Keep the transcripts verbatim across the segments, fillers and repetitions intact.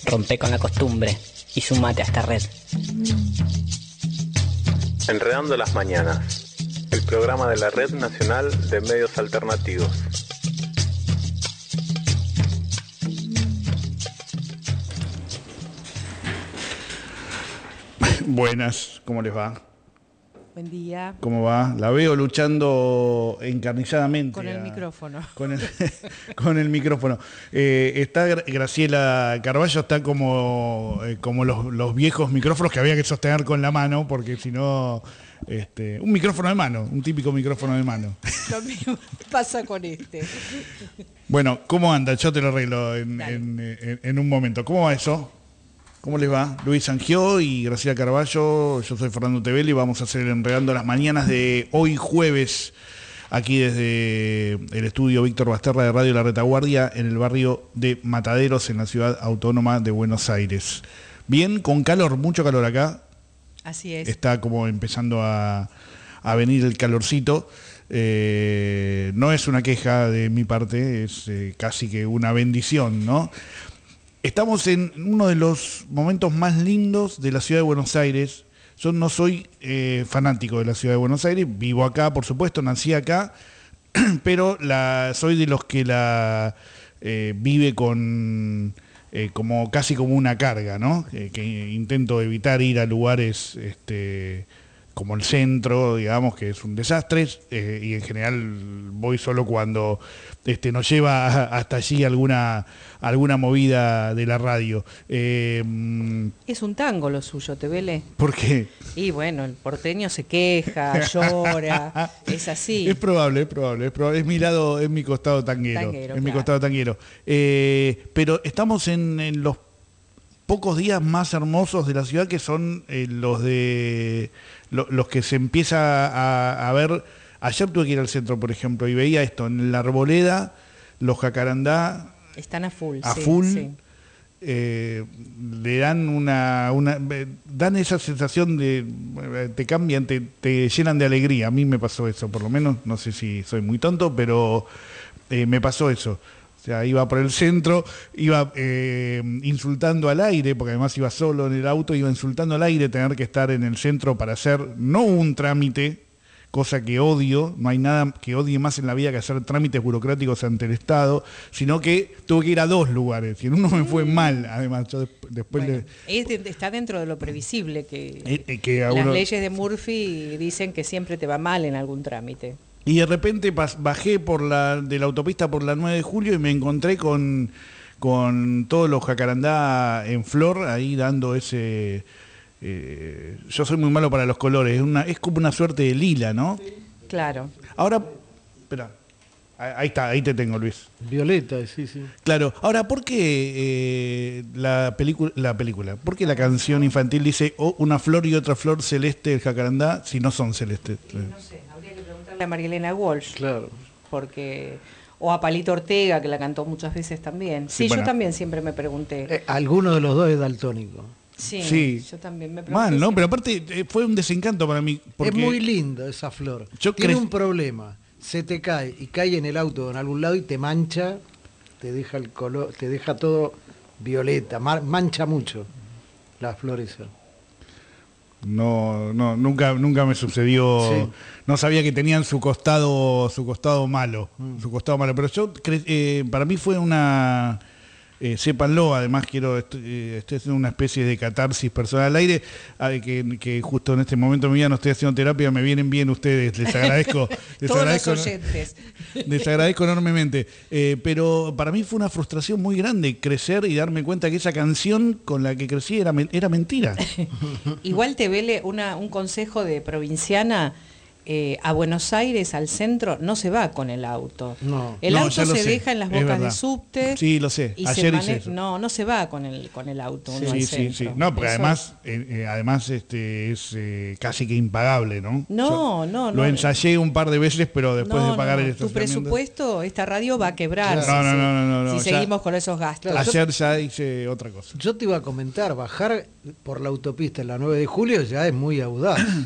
Rompe con la costumbre y sumate a esta red. Enredando las Mañanas, el programa de la Red Nacional de Medios Alternativos. Buenas, ¿cómo les va? Buen día. ¿Cómo va? La veo luchando encarnizadamente. Con el a, micrófono. Con el, con el micrófono. Eh, está Graciela Carballo, está como, eh, como los, los viejos micrófonos que había que sostener con la mano, porque si no... Este, un micrófono de mano, un típico micrófono de mano. Lo mismo pasa con este. Bueno, ¿cómo anda? Yo te lo arreglo en, en, en, en un momento. ¿Cómo va eso? ¿Cómo les va? Luis Sangió y Graciela Carballo, yo soy Fernando Tevelli y vamos a hacer Enredando las Mañanas de hoy jueves, aquí desde el estudio Víctor Basterra de Radio La Retaguardia, en el barrio de Mataderos, en la ciudad autónoma de Buenos Aires. Bien, con calor, mucho calor acá. Así es. Está como empezando a, a venir el calorcito. Eh, no es una queja de mi parte, es eh, casi que una bendición, ¿no? Estamos en uno de los momentos más lindos de la ciudad de Buenos Aires. Yo no soy eh, fanático de la ciudad de Buenos Aires, vivo acá, por supuesto, nací acá, pero la, soy de los que la eh, vive con eh, como casi como una carga, ¿no? Eh, que intento evitar ir a lugares este, como el centro, digamos, que es un desastre, eh, y en general voy solo cuando este, nos lleva a, hasta allí alguna, alguna movida de la radio. Eh, es un tango lo suyo, Tevelli. ¿Por qué? Y bueno, el porteño se queja, llora, es así. Es probable, es probable, es probable, es mi lado, es mi costado tanguero, tanguero es claro. mi costado tanguero. Eh, pero estamos en, en los pocos días más hermosos de la ciudad, que son eh, los de lo, los que se empieza a, a ver. Ayer tuve que ir al centro, por ejemplo, y veía esto, en la Arboleda, los jacarandá están a full, a sí, full, sí. Eh, le dan una, una, dan esa sensación de, te cambian, te, te llenan de alegría. A mí me pasó eso, por lo menos, no sé si soy muy tonto, pero eh, me pasó eso. O sea, iba por el centro, iba eh, insultando al aire, porque además iba solo en el auto, iba insultando al aire tener que estar en el centro para hacer, no un trámite, cosa que odio, no hay nada que odie más en la vida que hacer trámites burocráticos ante el Estado, sino que tuve que ir a dos lugares, y en uno me fue mal, además, yo después... Bueno, le... es de, está dentro de lo previsible, que, eh, eh, que las uno... leyes de Murphy dicen que siempre te va mal en algún trámite. Y de repente bajé por la de la autopista por la nueve de julio y me encontré con, con todos los jacarandá en flor, ahí dando ese... Eh, yo soy muy malo para los colores, es, una, es como una suerte de lila, ¿no? Claro. Ahora, espera, ahí está, ahí te tengo, Luis. Violeta, sí, sí. Claro, ahora, ¿por qué eh, la, película, la película, por qué la canción infantil dice oh, una flor y otra flor celeste del jacarandá si no son celestes? Sí, no sé, habría que preguntarle a Marilena Walsh. Claro. Porque... O a Palito Ortega, que la cantó muchas veces también. Sí, sí bueno. Yo también siempre me pregunté. Eh, alguno de los dos es daltónico. Sí, sí, yo también me pregunté. Mal, ¿no? Siempre. Pero aparte eh, fue un desencanto para mí. Porque es muy linda esa flor. Yo Tiene cre... un problema. Se te cae y cae en el auto en algún lado y te mancha, te deja el color, te deja todo violeta, mar, mancha mucho las flores. No, no, nunca, nunca me sucedió. Sí. No sabía que tenían su costado, su costado malo, mm. su costado malo. Pero yo, eh, para mí fue una. Eh, sépanlo, además quiero, estoy, eh, estoy haciendo una especie de catarsis personal al aire, eh, que, que justo en este momento de mi vida no estoy haciendo terapia, me vienen bien ustedes, les agradezco. les Todos agradezco, los oyentes. Les agradezco enormemente. Eh, pero para mí fue una frustración muy grande crecer y darme cuenta que esa canción con la que crecí era, era mentira. Igual te vele una, un consejo de provinciana. Eh, a Buenos Aires, al centro, no se va con el auto. No. El no, auto se sé. deja en las bocas de subte. Sí, lo sé. Y Ayer se hice eso. No, no se va con el con el auto. Sí, uno sí, al sí, centro. sí. No, porque eso... además, eh, eh, además este, es eh, casi que impagable, ¿no? No, Yo no, no. Lo ensayé un par de veces, pero después no, de pagar no, el Tu estacionamiento... presupuesto, esta radio va a quebrar. Claro. Si, No, no, no, no, no, si no, seguimos ya, con esos gastos. Claro, ayer ya hice otra cosa. Yo te iba a comentar, bajar por la autopista en la nueve de julio ya es muy audaz.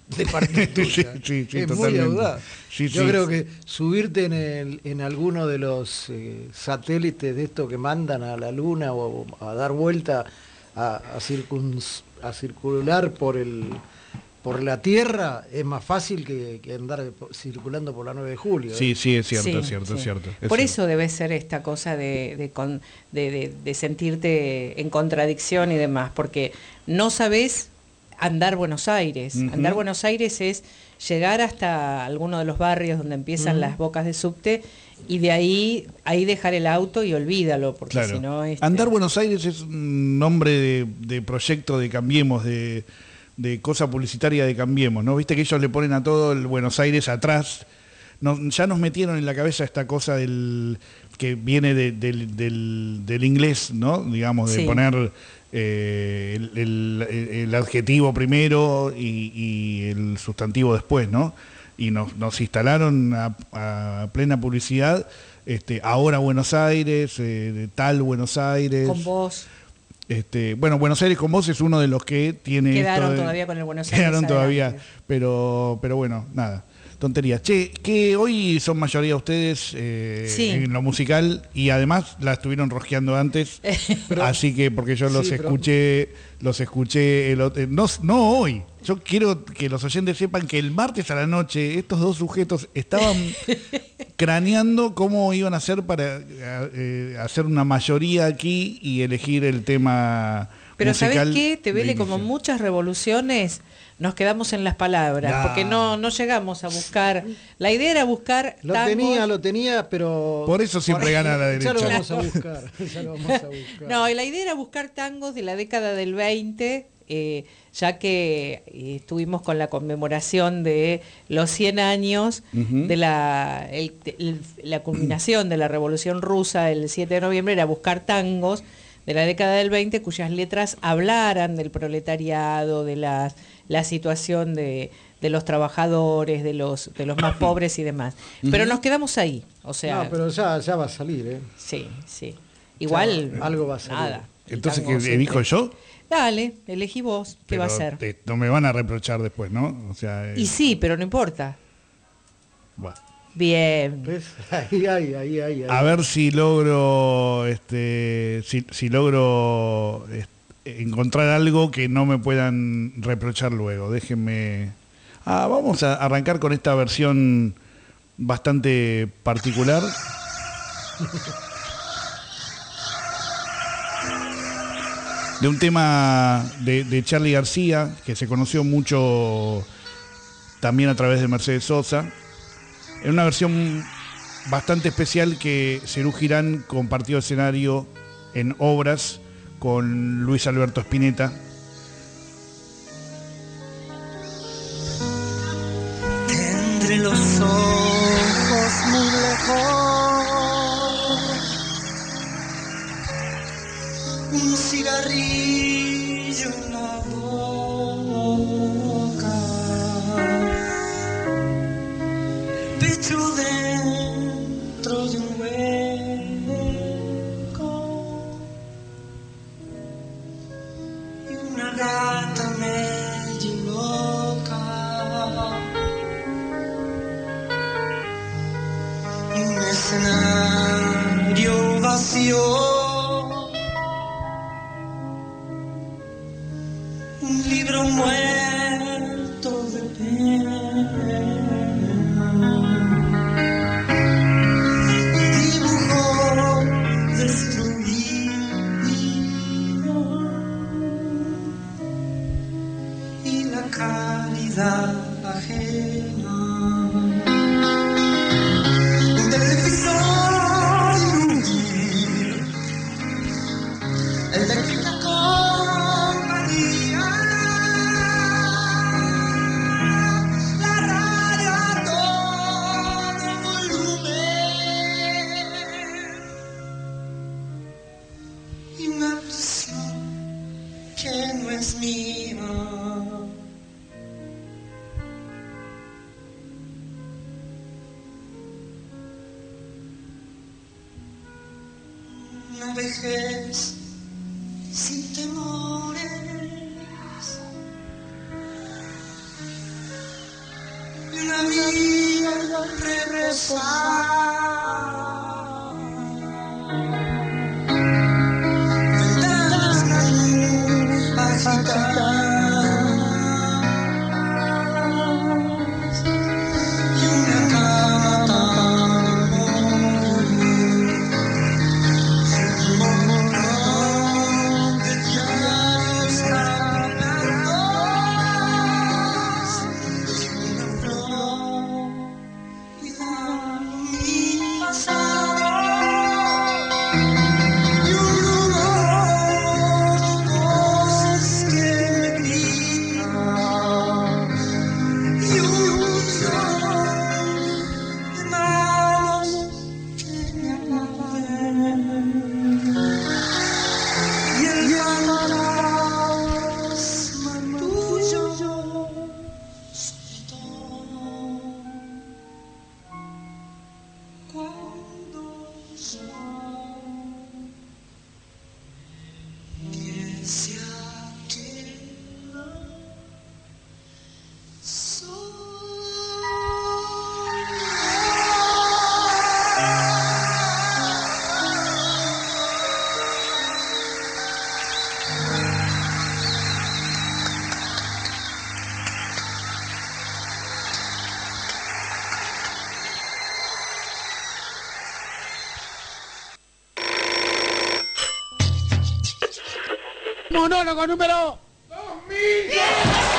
de parte tuya. Sí, sí, sí, es totalmente. muy audaz. Sí, Yo sí. creo que subirte en, el, en alguno de los eh, satélites de estos que mandan a la luna o a dar vuelta a, a, circuns, a circular por el por la Tierra es más fácil que, que andar circulando por la nueve de julio. ¿eh? Sí, sí, es cierto, Sí, es cierto, sí. es cierto. es Por cierto. eso debe ser esta cosa de, de, con- de- de- de sentirte en contradicción y demás, porque no sabés andar Buenos Aires. Ujú. Andar Buenos Aires es llegar hasta alguno de los barrios donde empiezan Ujú. las bocas de subte y de ahí ahí dejar el auto y olvídalo, porque Claro. si no... este, Andar Buenos Aires es un nombre de, de proyecto de Cambiemos, de, de cosa publicitaria de Cambiemos, ¿no? Viste que ellos le ponen a todo el Buenos Aires atrás. Nos- ya nos metieron en la cabeza esta cosa del que viene de- del, del- del inglés, ¿no? Digamos, de Sí. poner eh, el, el- el adjetivo primero y, y el sustantivo después, ¿no? Y nos, nos instalaron a, a plena publicidad, este, ahora Buenos Aires, eh, de tal Buenos Aires. con vos Este, bueno, Buenos Aires con vos es uno de los que tiene. quedaron esto de- todavía con el Buenos Aires. Quedaron todavía, adelante. pero, pero bueno, nada. Tonterías. Che, que hoy son mayoría ustedes eh, Sí. en lo musical y además la estuvieron rosqueando antes, Pero- así que porque yo los Sí, pero- escuché, los escuché, el ot- eh, no, no hoy. Yo quiero que los oyentes sepan que el martes a la noche estos dos sujetos estaban craneando cómo iban a hacer para eh, hacer una mayoría aquí y elegir el tema Pero musical. ¿sabés qué? Te de vele como inicio. muchas revoluciones, nos quedamos en las palabras, Ya. porque no, no llegamos a buscar. La idea era buscar Lo tangos. tenía, lo tenía, pero... Por eso siempre gana la Ya lo derecha. vamos a buscar, ya lo vamos a buscar. No, y la idea era buscar tangos de la década del veinte, eh, ya que eh, estuvimos con la conmemoración de los cien años Ujú. de la, el- el- la culminación de la Revolución Rusa el siete de noviembre, era buscar tangos de la década del veinte cuyas letras hablaran del proletariado, de la, la situación de, de los trabajadores, de los, de los más pobres y demás. Pero nos quedamos ahí, o sea, No, pero ya, ya va a salir, ¿eh? sí, sí. Igual, Ya, algo va a salir. nada. el Entonces, tango ¿qué siempre. elijo yo? Dale, elegí vos, ¿qué va a Pero ser? te- no me van a reprochar después, ¿no? O sea, eh, Y sí, pero no importa. bueno. Bien. ¿Ves? Ahí, ahí, ahí, ahí. A ver si logro, este, si, si logro este, encontrar algo que no me puedan reprochar luego. Déjenme. Ah, vamos a arrancar con esta versión bastante particular. De un tema de, de Charly García, que se conoció mucho también a través de Mercedes Sosa. En una versión bastante especial que Serú Girán compartió escenario en Obras con Luis Alberto Spinetta. Entre los ojos muy lejos, un cigarrillo en la boca, pecho dentro de un hueco y una gata medio loca. Y un escenario vacío, un libro muerto de pena, dibujo destruido y la caridad ajena. Un televisor inútil, eléctrica compañía, la radio a todo volumen y una presión que no es mía. Una vejez sin temores, Monólogo número dos mil diez.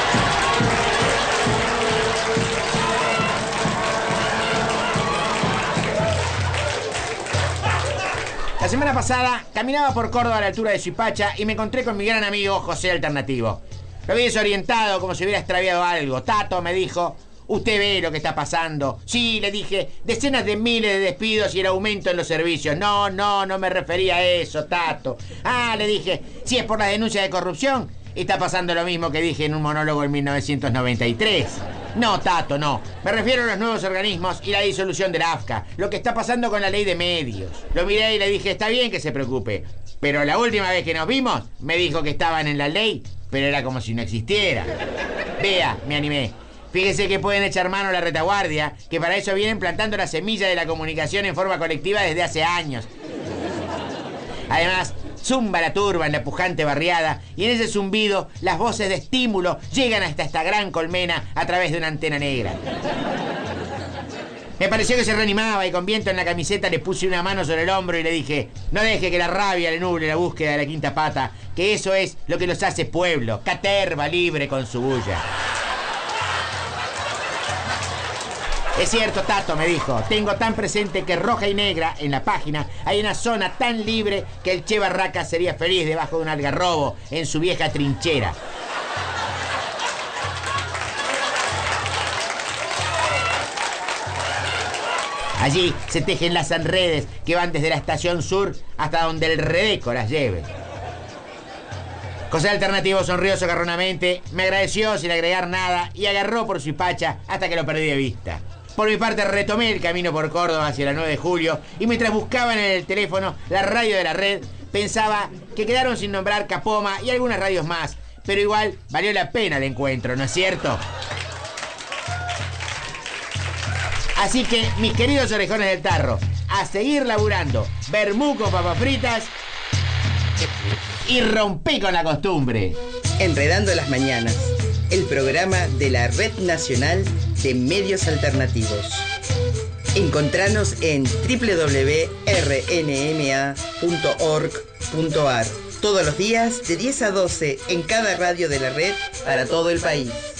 La semana pasada caminaba por Córdoba a la altura de Suipacha y me encontré con mi gran amigo José Alternativo. Lo vi desorientado, como si hubiera extraviado algo. Tato, me dijo, usted ve lo que está pasando. Sí, le dije, decenas de miles de despidos y el aumento en los servicios. No, no, no me refería a eso, Tato. Ah, le dije, si es por la denuncia de corrupción, está pasando lo mismo que dije en un monólogo en mil novecientos noventa y tres. No, Tato, no. Me refiero a los nuevos organismos y la disolución de la A F C A. Lo que está pasando con la ley de medios. Lo miré y le dije, está bien que se preocupe. Pero la última vez que nos vimos, me dijo que estaban en la ley, pero era como si no existiera. Vea, me animé. Fíjese que pueden echar mano a la retaguardia, que para eso vienen plantando la semilla de la comunicación en forma colectiva desde hace años. Además, zumba la turba en la pujante barriada y en ese zumbido las voces de estímulo llegan hasta esta gran colmena a través de una antena negra. Me pareció que se reanimaba y con viento en la camiseta le puse una mano sobre el hombro y le dije, no deje que la rabia le nuble la búsqueda de la quinta pata, que eso es lo que los hace pueblo, caterva libre con su bulla. Es cierto, Tato, me dijo, tengo tan presente que roja y negra, en la página, hay una zona tan libre que el Che Barraca sería feliz debajo de un algarrobo en su vieja trinchera. Allí se tejen las redes que van desde la estación sur hasta donde el Redeco las lleve. José Alternativo sonrió socarronamente, me agradeció sin agregar nada y agarró por Suipacha hasta que lo perdí de vista. Por mi parte retomé el camino por Córdoba hacia la nueve de julio y mientras buscaban en el teléfono la radio de la red, pensaba que quedaron sin nombrar Capoma y algunas radios más, pero igual valió la pena el encuentro, ¿no es cierto? Así que, mis queridos orejones del tarro, a seguir laburando, vermú con papas fritas y rompí con la costumbre. Enredando las Mañanas, el programa de la Red Nacional de Medios Alternativos. Encontranos en doble u doble u doble u punto r n m a punto org punto a r todos los días de diez a doce en cada radio de la red para todo el país.